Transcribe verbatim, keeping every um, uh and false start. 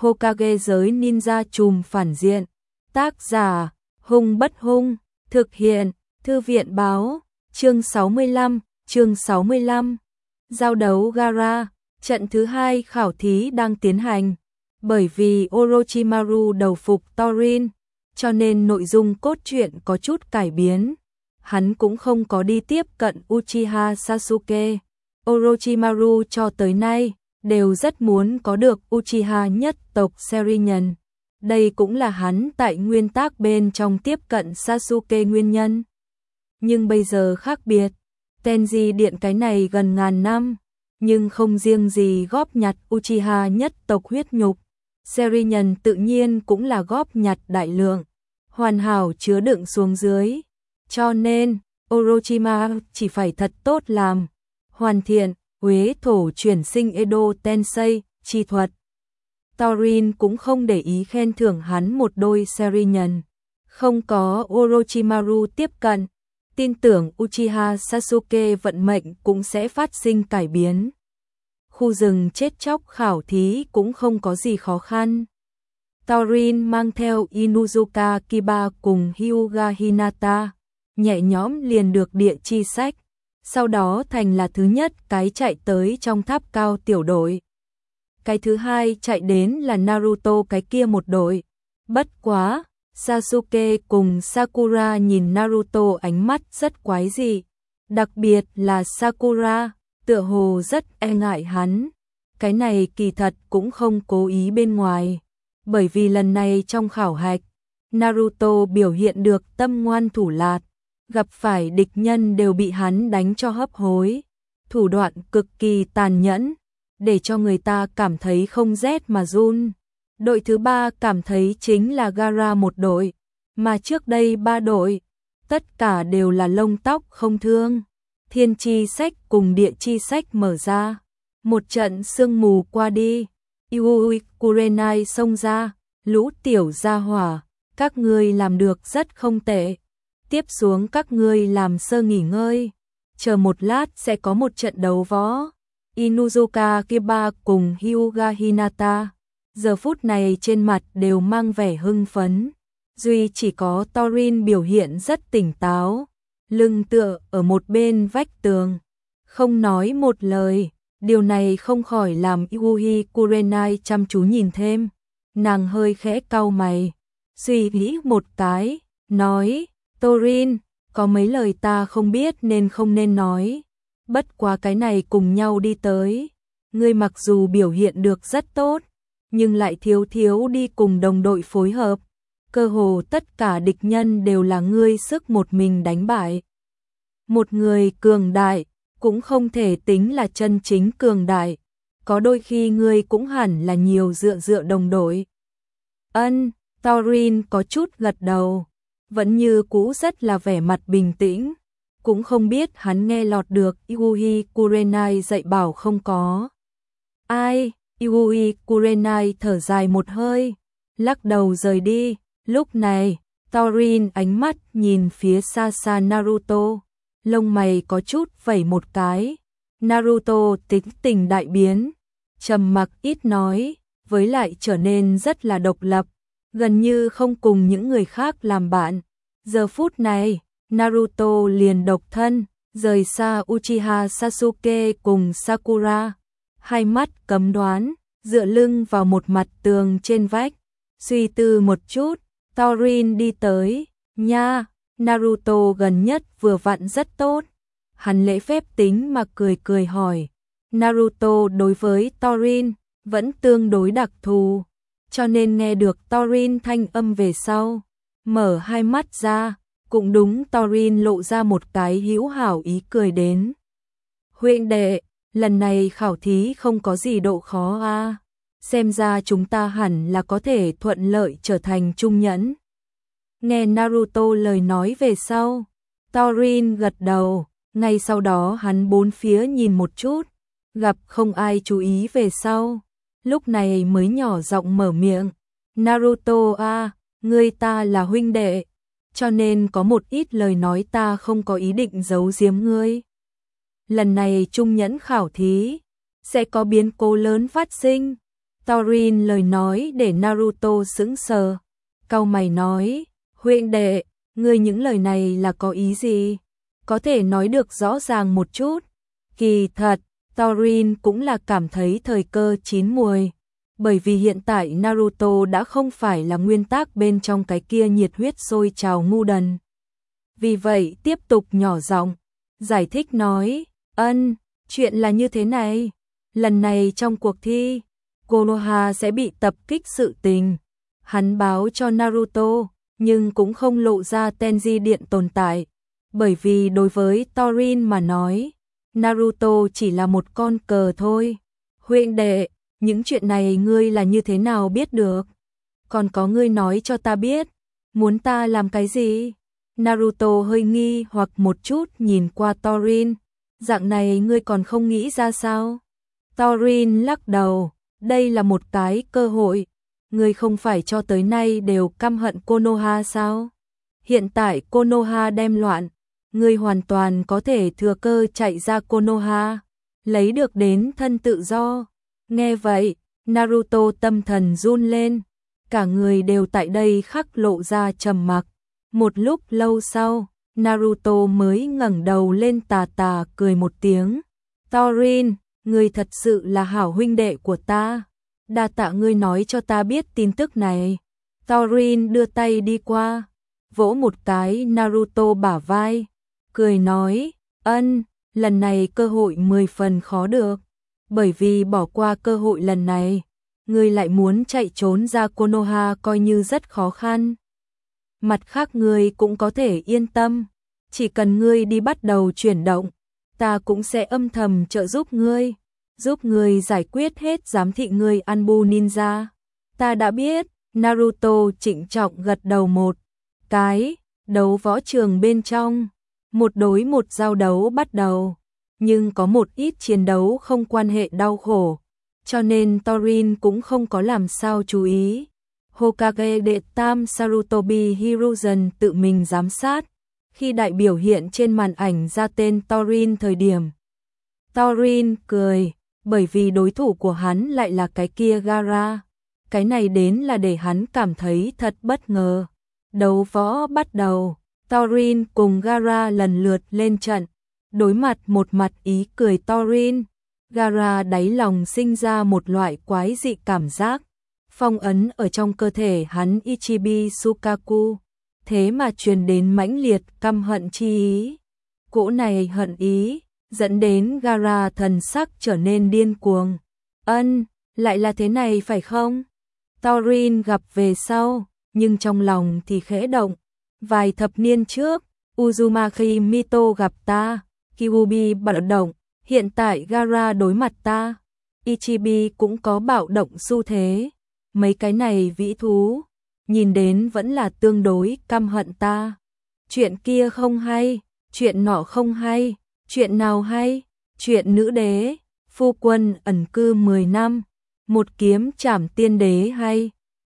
Hokage giới ninja trùm phản diện. Tác giả, Hung Bất Hung, thực hiện, Thư viện báo, chương sáu mươi lăm, chương sáu mươi lăm. Giao đấu Gaara, trận thứ hai khảo thí đang tiến hành. Bởi vì Orochimaru đầu phục Thorin, cho nên nội dung cốt truyện có chút cải biến. Hắn cũng không có đi tiếp cận Uchiha Sasuke. Orochimaru cho tới nay đều rất muốn có được Uchiha nhất tộc Sharingan. Đây cũng là hắn tại nguyên tắc bên trong tiếp cận Sasuke nguyên nhân. Nhưng bây giờ khác biệt, Tenji Điện cái này gần ngàn năm, nhưng không riêng gì góp nhặt Uchiha nhất tộc huyết nhục, Sharingan tự nhiên cũng là góp nhặt đại lượng, hoàn hảo chứa đựng xuống dưới. Cho nên, Orochimaru chỉ phải thật tốt làm, hoàn thiện, Huế thổ chuyển sinh Edo Tensei, chi thuật. Thorin cũng không để ý khen thưởng hắn một đôi Sharingan. Không có Orochimaru tiếp cận, tin tưởng Uchiha Sasuke vận mệnh cũng sẽ phát sinh cải biến. Khu rừng chết chóc khảo thí cũng không có gì khó khăn. Thorin mang theo Inuzuka Kiba cùng Hyuga Hinata, nhẹ nhõm liền được địa chi sách, sau đó thành là thứ nhất cái chạy tới trong tháp cao tiểu đội. Cái thứ hai chạy đến là Naruto cái kia một đội. Bất quá, Sasuke cùng Sakura nhìn Naruto ánh mắt rất quái dị, đặc biệt là Sakura, tựa hồ rất e ngại hắn. Cái này kỳ thật cũng không cố ý bên ngoài, bởi vì lần này trong khảo hạch, Naruto biểu hiện được tâm ngoan thủ lạt, gặp phải địch nhân đều bị hắn đánh cho hấp hối, thủ đoạn cực kỳ tàn nhẫn, để cho người ta cảm thấy không rét mà run. Đội thứ ba cảm thấy chính là Gaara một đội, mà trước đây ba đội, tất cả đều là lông tóc không thương. Thiên chi sách cùng địa chi sách mở ra, một trận sương mù qua đi, Iui Kurenai xông ra, lũ tiểu gia hỏa, các ngươi làm được rất không tệ. Tiếp xuống các ngươi làm sơ nghỉ ngơi, chờ một lát sẽ có một trận đấu võ. Inuzuka Kiba cùng Hyuga Hinata, giờ phút này trên mặt đều mang vẻ hưng phấn. Duy chỉ có Thorin biểu hiện rất tỉnh táo, lưng tựa ở một bên vách tường, không nói một lời. Điều này không khỏi làm Yui Kurenai chăm chú nhìn thêm. Nàng hơi khẽ cau mày, suy nghĩ một cái, nói, Thorin, có mấy lời ta không biết nên không nên nói. Bất quá cái này cùng nhau đi tới. Ngươi mặc dù biểu hiện được rất tốt, nhưng lại thiếu thiếu đi cùng đồng đội phối hợp. Cơ hồ tất cả địch nhân đều là ngươi sức một mình đánh bại. Một người cường đại, cũng không thể tính là chân chính cường đại. Có đôi khi ngươi cũng hẳn là nhiều dựa dựa đồng đội. Ân, Thorin có chút gật đầu, vẫn như cũ rất là vẻ mặt bình tĩnh. Cũng không biết hắn nghe lọt được Yui Kurenai dạy bảo không có. Ai, Yui Kurenai thở dài một hơi, lắc đầu rời đi. Lúc này, Thorin ánh mắt nhìn phía xa xa Naruto, lông mày có chút vẩy một cái. Naruto tính tình đại biến, trầm mặc ít nói, với lại trở nên rất là độc lập, gần như không cùng những người khác làm bạn. Giờ phút này, Naruto liền độc thân, rời xa Uchiha Sasuke cùng Sakura, hai mắt cấm đoán, dựa lưng vào một mặt tường trên vách, suy tư một chút. Thorin đi tới, nha, Naruto gần nhất vừa vặn rất tốt. Hắn lễ phép tính mà cười cười hỏi. Naruto đối với Thorin vẫn tương đối đặc thù, cho nên nghe được Thorin thanh âm về sau, mở hai mắt ra, cũng đúng. Thorin lộ ra một cái hữu hảo ý cười đến. Huynh đệ, lần này khảo thí không có gì độ khó a, xem ra chúng ta hẳn là có thể thuận lợi trở thành trung nhẫn. Nghe Naruto lời nói về sau, Thorin gật đầu, ngay sau đó hắn bốn phía nhìn một chút, gặp không ai chú ý về sau, lúc này mới nhỏ giọng mở miệng. Naruto a, ngươi ta là huynh đệ, cho nên có một ít lời nói ta không có ý định giấu giếm ngươi. Lần này trung nhẫn khảo thí, sẽ có biến cố lớn phát sinh. Thorin lời nói để Naruto sững sờ, cau mày nói, huynh đệ, ngươi những lời này là có ý gì? Có thể nói được rõ ràng một chút. Kỳ thật, Thorin cũng là cảm thấy thời cơ chín muồi, bởi vì hiện tại Naruto đã không phải là nguyên tắc bên trong cái kia nhiệt huyết sôi trào ngu đần. Vì vậy tiếp tục nhỏ giọng, giải thích nói, ân, chuyện là như thế này, lần này trong cuộc thi, Konoha sẽ bị tập kích sự tình. Hắn báo cho Naruto, nhưng cũng không lộ ra Tenji Điện tồn tại, bởi vì đối với Thorin mà nói, Naruto chỉ là một con cờ thôi. Huynh đệ, những chuyện này ngươi là như thế nào biết được? Còn có ngươi nói cho ta biết, muốn ta làm cái gì? Naruto hơi nghi hoặc một chút nhìn qua Thorin, dạng này ngươi còn không nghĩ ra sao? Thorin lắc đầu, đây là một cái cơ hội, ngươi không phải cho tới nay đều căm hận Konoha sao? Hiện tại Konoha đem loạn, ngươi hoàn toàn có thể thừa cơ chạy ra Konoha, lấy được đến thân tự do. Nghe vậy, Naruto tâm thần run lên, cả người đều tại đây khắc lộ ra trầm mặc. Một lúc lâu sau, Naruto mới ngẩng đầu lên tà tà cười một tiếng. Thorin, ngươi thật sự là hảo huynh đệ của ta. Đa tạ ngươi nói cho ta biết tin tức này. Thorin đưa tay đi qua, vỗ một cái Naruto bả vai, cười nói, ân, lần này cơ hội mười phần khó được. Bởi vì bỏ qua cơ hội lần này, ngươi lại muốn chạy trốn ra Konoha coi như rất khó khăn. Mặt khác ngươi cũng có thể yên tâm, chỉ cần ngươi đi bắt đầu chuyển động, ta cũng sẽ âm thầm trợ giúp ngươi, giúp ngươi giải quyết hết giám thị ngươi Anbu Ninja. Ta đã biết, Naruto trịnh trọng gật đầu một cái, đấu võ trường bên trong, một đối một giao đấu bắt đầu. Nhưng có một ít chiến đấu không quan hệ đau khổ, cho nên Thorin cũng không có làm sao chú ý. Hokage đệ tam Sarutobi Hiruzen tự mình giám sát, khi đại biểu hiện trên màn ảnh ra tên Thorin thời điểm. Thorin cười, bởi vì đối thủ của hắn lại là cái kia Gaara. Cái này đến là để hắn cảm thấy thật bất ngờ. Đấu võ bắt đầu, Thorin cùng Gaara lần lượt lên trận. Đối mặt một mặt ý cười Thorin, Gaara đáy lòng sinh ra một loại quái dị cảm giác, phong ấn ở trong cơ thể hắn Ichibi Sukaku, thế mà truyền đến mãnh liệt căm hận chi ý. Cỗ này hận ý, dẫn đến Gaara thần sắc trở nên điên cuồng. Ân, lại là thế này phải không? Thorin gặp về sau, nhưng trong lòng thì khẽ động. Vài thập niên trước, Uzumaki Mito gặp ta, Kyuubi bạo động, hiện tại Gaara đối mặt ta, Ichibi cũng có bạo động xu thế. Mấy cái này vĩ thú, nhìn đến vẫn là tương đối căm hận ta. Chuyện kia không hay, chuyện nọ không hay, chuyện nào hay? Chuyện nữ đế, phu quân ẩn cư mười năm, một kiếm trảm tiên đế hay?